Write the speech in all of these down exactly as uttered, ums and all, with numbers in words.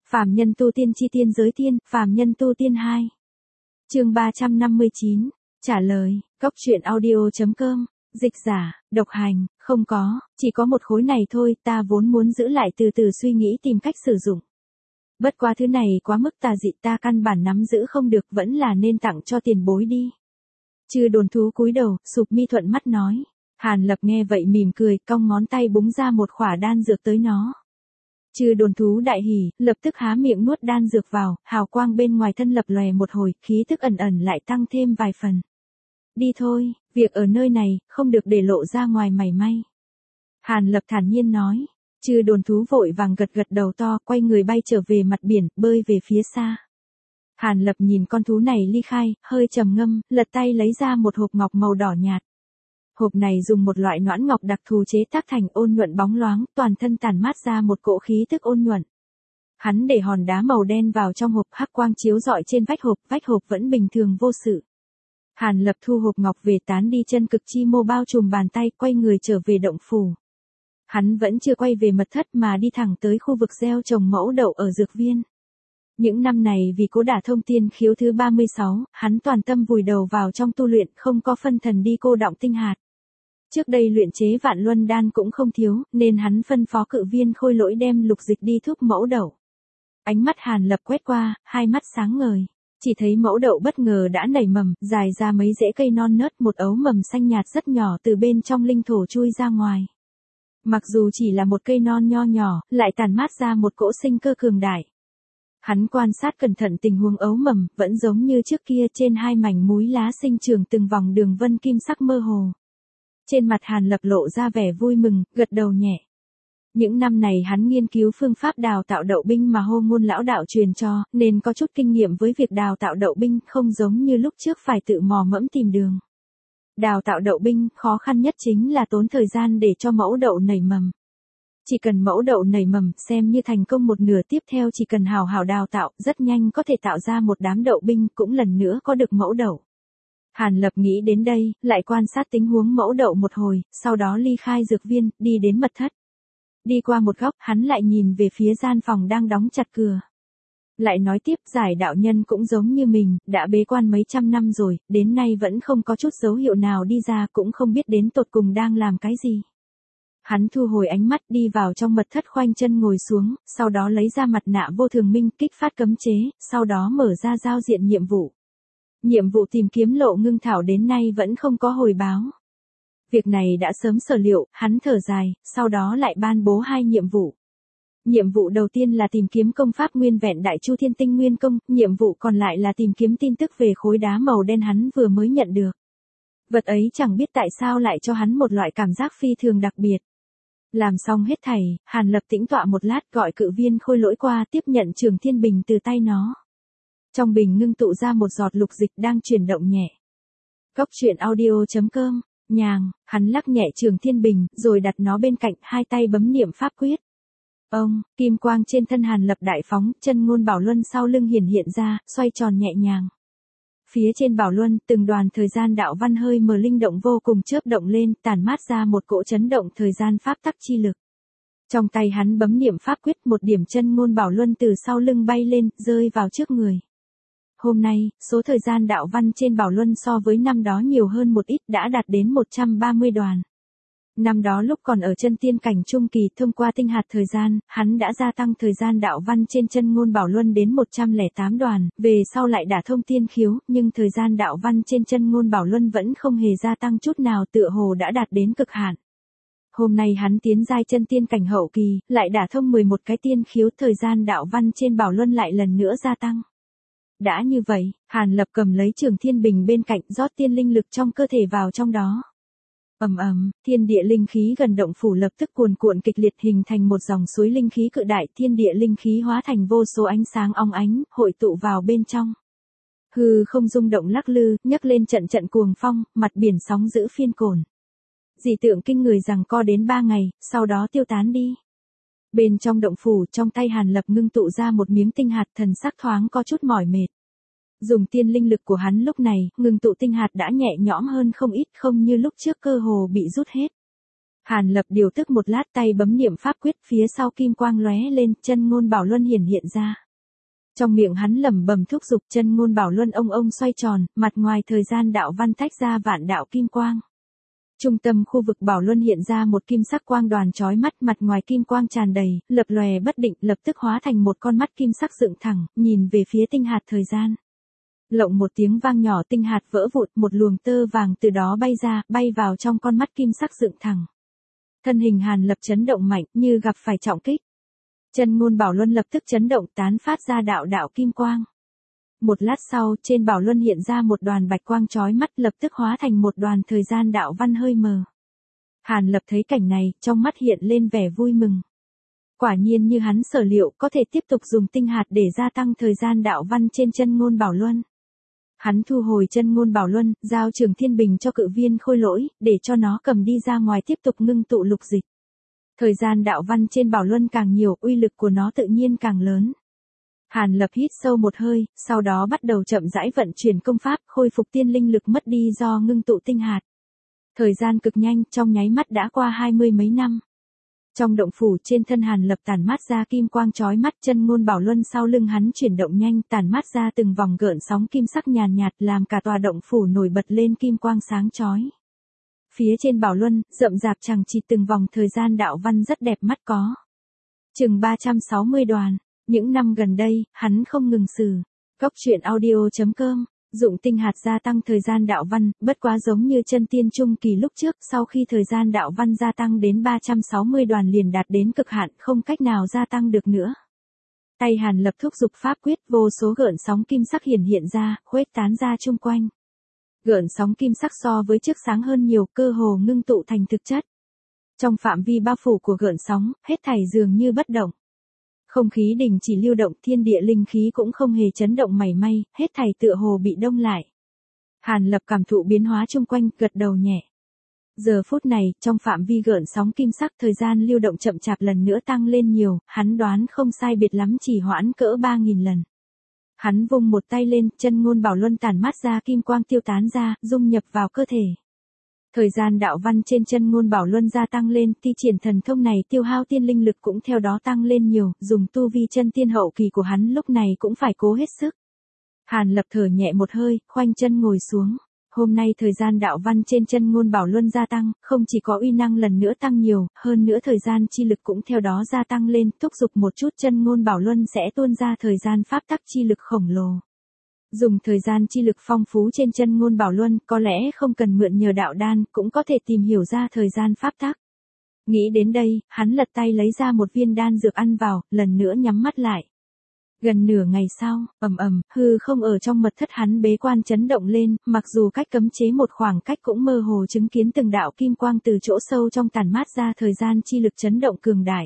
Phàm nhân tu tiên chi tiên giới tiên, phàm nhân tu tiên hai. Chương ba trăm năm mươi chín, trả lời, Cốc Truyện Audio chấm com, dịch giả, độc hành, không có, chỉ có một khối này thôi, ta vốn muốn giữ lại từ từ suy nghĩ tìm cách sử dụng. Bất quá thứ này quá mức tà dị, ta căn bản nắm giữ không được, vẫn là nên tặng cho tiền bối đi. Chư đồn thú cúi đầu, sụp mi thuận mắt nói. Hàn Lập nghe vậy mỉm cười, cong ngón tay búng ra một khỏa đan dược tới nó. Chư đồn thú đại hỉ, lập tức há miệng nuốt đan dược vào, hào quang bên ngoài thân lập lòe một hồi, khí tức ẩn ẩn lại tăng thêm vài phần. Đi thôi, việc ở nơi này, không được để lộ ra ngoài mảy may. Hàn Lập thản nhiên nói. Chư đồn thú vội vàng gật gật đầu to, quay người bay trở về mặt biển, bơi về phía xa. Hàn Lập nhìn con thú này ly khai, hơi trầm ngâm, lật tay lấy ra một hộp ngọc màu đỏ nhạt. Hộp này dùng một loại noãn ngọc đặc thù chế tác thành, ôn nhuận bóng loáng, toàn thân tản mát ra một cỗ khí tức ôn nhuận. Hắn để hòn đá màu đen vào trong hộp, hắc quang chiếu rọi trên vách hộp, vách hộp vẫn bình thường vô sự. Hàn Lập thu hộp ngọc về, tán đi chân cực chi mô bao trùm bàn tay, quay người trở về động phủ. Hắn vẫn chưa quay về mật thất mà đi thẳng tới khu vực gieo trồng mẫu đậu ở dược viên. Những năm này vì cố đả thông tiên khiếu thứ ba mươi sáu, hắn toàn tâm vùi đầu vào trong tu luyện, không có phân thần đi cô đọng tinh hạt. Trước đây luyện chế vạn luân đan cũng không thiếu, nên hắn phân phó cự viên khôi lỗi đem lục dịch đi thúc mẫu đậu. Ánh mắt Hàn Lập quét qua, hai mắt sáng ngời. Chỉ thấy mẫu đậu bất ngờ đã nảy mầm, dài ra mấy rễ cây non nớt, một ấu mầm xanh nhạt rất nhỏ từ bên trong linh thổ chui ra ngoài. Mặc dù chỉ là một cây non nho nhỏ, lại tản mát ra một cỗ sinh cơ cường đại. Hắn quan sát cẩn thận tình huống ấu mầm, vẫn giống như trước kia, trên hai mảnh múi lá sinh trưởng từng vòng đường vân kim sắc mơ hồ. Trên mặt Hàn Lập lộ ra vẻ vui mừng, gật đầu nhẹ. Những năm này hắn nghiên cứu phương pháp đào tạo đậu binh mà Hô Ngôn lão đạo truyền cho, nên có chút kinh nghiệm với việc đào tạo đậu binh, không giống như lúc trước phải tự mò mẫm tìm đường. Đào tạo đậu binh, khó khăn nhất chính là tốn thời gian để cho mẫu đậu nảy mầm. Chỉ cần mẫu đậu nảy mầm, xem như thành công một nửa, tiếp theo chỉ cần hào hào đào tạo, rất nhanh có thể tạo ra một đám đậu binh, cũng lần nữa có được mẫu đậu. Hàn Lập nghĩ đến đây, lại quan sát tình huống mẫu đậu một hồi, sau đó ly khai dược viên, đi đến mật thất. Đi qua một góc, hắn lại nhìn về phía gian phòng đang đóng chặt cửa. Lại nói tiếp, giải đạo nhân cũng giống như mình, đã bế quan mấy trăm năm rồi, đến nay vẫn không có chút dấu hiệu nào đi ra, cũng không biết đến tột cùng đang làm cái gì. Hắn thu hồi ánh mắt, đi vào trong mật thất, khoanh chân ngồi xuống, sau đó lấy ra mặt nạ vô thường minh, kích phát cấm chế, sau đó mở ra giao diện nhiệm vụ. Nhiệm vụ tìm kiếm lộ ngưng thảo đến nay vẫn không có hồi báo. Việc này đã sớm sở liệu, hắn thở dài, sau đó lại ban bố hai nhiệm vụ. Nhiệm vụ đầu tiên là tìm kiếm công pháp nguyên vẹn Đại Chu Thiên Tinh Nguyên Công, nhiệm vụ còn lại là tìm kiếm tin tức về khối đá màu đen hắn vừa mới nhận được. Vật ấy chẳng biết tại sao lại cho hắn một loại cảm giác phi thường đặc biệt. Làm xong hết thảy, Hàn Lập tĩnh tọa một lát, gọi cự viên khôi lỗi qua, tiếp nhận Trường Thiên Bình từ tay nó. Trong bình ngưng tụ ra một giọt lục dịch đang chuyển động nhẹ. Cốc Truyện Audio chấm com, nhàng, hắn lắc nhẹ Trường Thiên Bình, rồi đặt nó bên cạnh, hai tay bấm niệm pháp quyết. Ông, kim quang trên thân Hàn Lập đại phóng, chân ngôn bảo luân sau lưng hiển hiện ra, xoay tròn nhẹ nhàng. Phía trên bảo luân, từng đoàn thời gian đạo văn hơi mờ linh động vô cùng chớp động lên, tản mát ra một cỗ chấn động thời gian pháp tắc chi lực. Trong tay hắn bấm niệm pháp quyết, một điểm chân ngôn bảo luân từ sau lưng bay lên, rơi vào trước người. Hôm nay, số thời gian đạo văn trên bảo luân so với năm đó nhiều hơn một ít, đã đạt đến một trăm ba mươi đoàn. Năm đó lúc còn ở chân tiên cảnh trung kỳ, thông qua tinh hạt thời gian, hắn đã gia tăng thời gian đạo văn trên chân ngôn bảo luân đến một trăm lẻ tám đoàn, về sau lại đả thông tiên khiếu, nhưng thời gian đạo văn trên chân ngôn bảo luân vẫn không hề gia tăng chút nào, tựa hồ đã đạt đến cực hạn. Hôm nay hắn tiến giai chân tiên cảnh hậu kỳ, lại đả thông mười một cái tiên khiếu, thời gian đạo văn trên bảo luân lại lần nữa gia tăng. Đã như vậy, Hàn Lập cầm lấy Trường Thiên Bình bên cạnh, rót tiên linh lực trong cơ thể vào trong đó. Ầm ầm, thiên địa linh khí gần động phủ lập tức cuồn cuộn kịch liệt, hình thành một dòng suối linh khí cự đại, thiên địa linh khí hóa thành vô số ánh sáng óng ánh, hội tụ vào bên trong. Hư không rung động lắc lư, nhấc lên trận trận cuồng phong, mặt biển sóng dữ phiên cồn. Dị tượng kinh người giằng co đến ba ngày, sau đó tiêu tán đi. Bên trong động phủ, trong tay Hàn Lập ngưng tụ ra một miếng tinh hạt, thần sắc thoáng có chút mỏi mệt. Dùng tiên linh lực của hắn lúc này, ngưng tụ tinh hạt đã nhẹ nhõm hơn không ít, không như lúc trước cơ hồ bị rút hết. Hàn Lập điều tức một lát, tay bấm niệm pháp quyết, phía sau kim quang lóe lên, chân ngôn bảo luân hiển hiện ra. Trong miệng hắn lẩm bẩm thúc giục, chân ngôn bảo luân ông ông xoay tròn, mặt ngoài thời gian đạo văn tách ra vạn đạo kim quang. Trung tâm khu vực bảo luân hiện ra một kim sắc quang đoàn chói mắt, mặt ngoài kim quang tràn đầy, lập lòe bất định, lập tức hóa thành một con mắt kim sắc dựng thẳng, nhìn về phía tinh hạt thời gian. Lộng một tiếng vang nhỏ, tinh hạt vỡ vụn, một luồng tơ vàng từ đó bay ra, bay vào trong con mắt kim sắc dựng thẳng. Thân hình Hàn Lập chấn động mạnh, như gặp phải trọng kích. Chân ngôn bảo luân lập tức chấn động, tán phát ra đạo đạo kim quang. Một lát sau, trên bảo luân hiện ra một đoàn bạch quang chói mắt, lập tức hóa thành một đoàn thời gian đạo văn hơi mờ. Hàn Lập thấy cảnh này, trong mắt hiện lên vẻ vui mừng. Quả nhiên như hắn sở liệu, có thể tiếp tục dùng tinh hạt để gia tăng thời gian đạo văn trên chân ngôn bảo luân. Hắn thu hồi chân ngôn bảo luân, giao Trường Thiên Bình cho Cự Viên Khôi Lỗi, để cho nó cầm đi ra ngoài tiếp tục ngưng tụ lục dịch. Thời gian đạo văn trên bảo luân càng nhiều, uy lực của nó tự nhiên càng lớn. Hàn Lập hít sâu một hơi, sau đó bắt đầu chậm rãi vận chuyển công pháp, khôi phục tiên linh lực mất đi do ngưng tụ tinh hạt. Thời gian cực nhanh, trong nháy mắt đã qua hai mươi mấy năm. Trong động phủ trên thân Hàn Lập tản mát ra kim quang chói mắt, chân ngôn bảo luân sau lưng hắn chuyển động nhanh, tản mát ra từng vòng gợn sóng kim sắc nhàn nhạt, làm cả tòa động phủ nổi bật lên kim quang sáng chói. Phía trên bảo luân, rậm rạp chằng chịt từng vòng thời gian đạo văn rất đẹp mắt có. Chừng ba trăm sáu mươi đoàn. Những năm gần đây, hắn không ngừng sử. Góc truyện audio chấm com, dụng tinh hạt gia tăng thời gian đạo văn, bất quá giống như chân tiên trung kỳ lúc trước, sau khi thời gian đạo văn gia tăng đến ba trăm sáu mươi đoàn liền đạt đến cực hạn, không cách nào gia tăng được nữa. Tay Hàn Lập thúc giục pháp quyết, vô số gợn sóng kim sắc hiển hiện ra, khuếch tán ra chung quanh. Gợn sóng kim sắc so với trước sáng hơn nhiều, cơ hồ ngưng tụ thành thực chất. Trong phạm vi bao phủ của gợn sóng, hết thảy dường như bất động. Không khí đình chỉ lưu động, thiên địa linh khí cũng không hề chấn động mảy may, hết thảy tựa hồ bị đông lại. Hàn Lập cảm thụ biến hóa chung quanh, gật đầu nhẹ. Giờ phút này, trong phạm vi gợn sóng kim sắc, thời gian lưu động chậm chạp lần nữa tăng lên nhiều, hắn đoán không sai biệt lắm chỉ hoãn cỡ ba nghìn lần. Hắn vung một tay lên, chân ngôn bảo luân tản mát ra kim quang tiêu tán ra, dung nhập vào cơ thể. Thời gian đạo văn trên chân ngôn bảo luân gia tăng lên, thi triển thần thông này tiêu hao tiên linh lực cũng theo đó tăng lên nhiều, dùng tu vi chân tiên hậu kỳ của hắn lúc này cũng phải cố hết sức. Hàn Lập thở nhẹ một hơi, khoanh chân ngồi xuống. Hôm nay thời gian đạo văn trên chân ngôn bảo luân gia tăng, không chỉ có uy năng lần nữa tăng nhiều, hơn nữa thời gian chi lực cũng theo đó gia tăng lên, thúc giục một chút chân ngôn bảo luân sẽ tuôn ra thời gian pháp tắc chi lực khổng lồ. Dùng thời gian chi lực phong phú trên chân ngôn bảo luân, có lẽ không cần mượn nhờ đạo đan, cũng có thể tìm hiểu ra thời gian pháp tắc. Nghĩ đến đây, hắn lật tay lấy ra một viên đan dược ăn vào, lần nữa nhắm mắt lại. Gần nửa ngày sau, ầm ầm, hư không ở trong mật thất hắn bế quan chấn động lên, mặc dù cách cấm chế một khoảng cách cũng mơ hồ chứng kiến từng đạo kim quang từ chỗ sâu trong tản mát ra thời gian chi lực chấn động cường đại.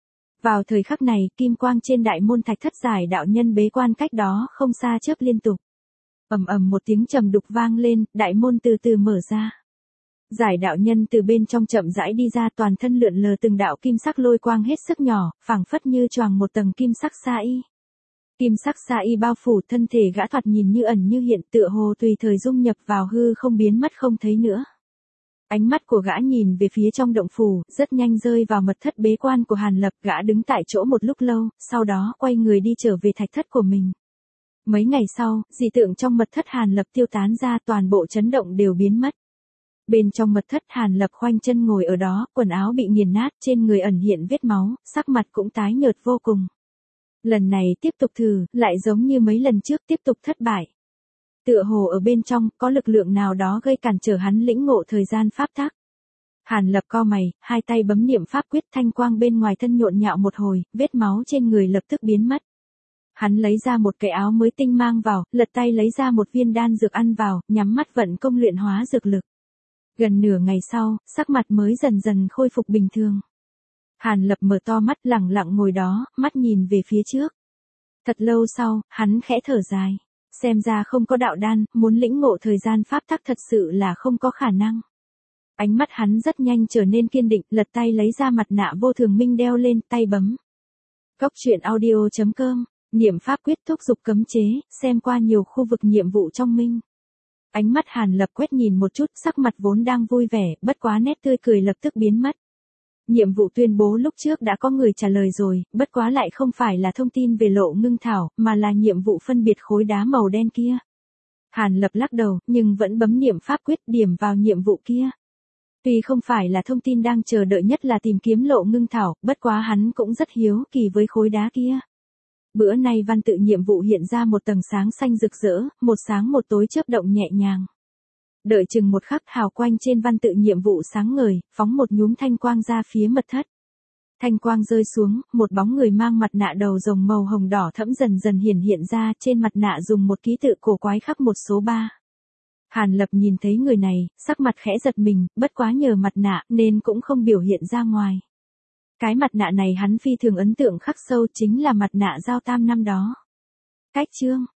Vào thời khắc này, kim quang trên đại môn thạch thất giải đạo nhân bế quan cách đó không xa chớp liên tục. Ầm ầm một tiếng trầm đục vang lên, đại môn từ từ mở ra. Giải đạo nhân từ bên trong chậm rãi đi ra, toàn thân lượn lờ từng đạo kim sắc lôi quang hết sức nhỏ, phảng phất như choàng một tầng kim sắc sa y. Kim sắc sa y bao phủ thân thể gã, thoạt nhìn như ẩn như hiện, tựa hồ tùy thời dung nhập vào hư không biến mất không thấy nữa. Ánh mắt của gã nhìn về phía trong động phủ, rất nhanh rơi vào mật thất bế quan của Hàn Lập, gã đứng tại chỗ một lúc lâu, sau đó quay người đi trở về thạch thất của mình. Mấy ngày sau, dị tượng trong mật thất Hàn Lập tiêu tán ra, toàn bộ chấn động đều biến mất. Bên trong mật thất Hàn Lập khoanh chân ngồi ở đó, quần áo bị nghiền nát, trên người ẩn hiện vết máu, sắc mặt cũng tái nhợt vô cùng. Lần này tiếp tục thử, lại giống như mấy lần trước tiếp tục thất bại. Tựa hồ ở bên trong, có lực lượng nào đó gây cản trở hắn lĩnh ngộ thời gian pháp tắc. Hàn Lập cau mày, hai tay bấm niệm pháp quyết, thanh quang bên ngoài thân nhộn nhạo một hồi, vết máu trên người lập tức biến mất. Hắn lấy ra một cái áo mới tinh mang vào, lật tay lấy ra một viên đan dược ăn vào, nhắm mắt vận công luyện hóa dược lực. Gần nửa ngày sau, sắc mặt mới dần dần khôi phục bình thường. Hàn Lập mở to mắt, lẳng lặng ngồi đó, mắt nhìn về phía trước. Thật lâu sau, hắn khẽ thở dài. Xem ra không có đạo đan, muốn lĩnh ngộ thời gian pháp tắc thật sự là không có khả năng. Ánh mắt hắn rất nhanh trở nên kiên định, lật tay lấy ra mặt nạ vô thường minh đeo lên, tay bấm. Góc truyện audio chấm com, niệm pháp quyết thúc giục cấm chế, xem qua nhiều khu vực nhiệm vụ trong minh. Ánh mắt Hàn Lập quét nhìn một chút, sắc mặt vốn đang vui vẻ, bất quá nét tươi cười lập tức biến mất. Nhiệm vụ tuyên bố lúc trước đã có người trả lời rồi, bất quá lại không phải là thông tin về Lộ Ngưng Thảo, mà là nhiệm vụ phân biệt khối đá màu đen kia. Hàn Lập lắc đầu, nhưng vẫn bấm niệm pháp quyết điểm vào nhiệm vụ kia. Tuy không phải là thông tin đang chờ đợi nhất là tìm kiếm Lộ Ngưng Thảo, bất quá hắn cũng rất hiếu kỳ với khối đá kia. Bữa nay văn tự nhiệm vụ hiện ra một tầng sáng xanh rực rỡ, một sáng một tối chớp động nhẹ nhàng. Đợi chừng một khắc, hào quang trên văn tự nhiệm vụ sáng ngời, phóng một nhúm thanh quang ra phía mật thất. Thanh quang rơi xuống, một bóng người mang mặt nạ đầu rồng màu hồng đỏ thẫm dần dần hiển hiện ra, trên mặt nạ dùng một ký tự cổ quái khắc một số ba. Hàn Lập nhìn thấy người này, sắc mặt khẽ giật mình, bất quá nhờ mặt nạ nên cũng không biểu hiện ra ngoài. Cái mặt nạ này hắn phi thường ấn tượng khắc sâu, chính là mặt nạ Giao Tam năm đó. Cách chương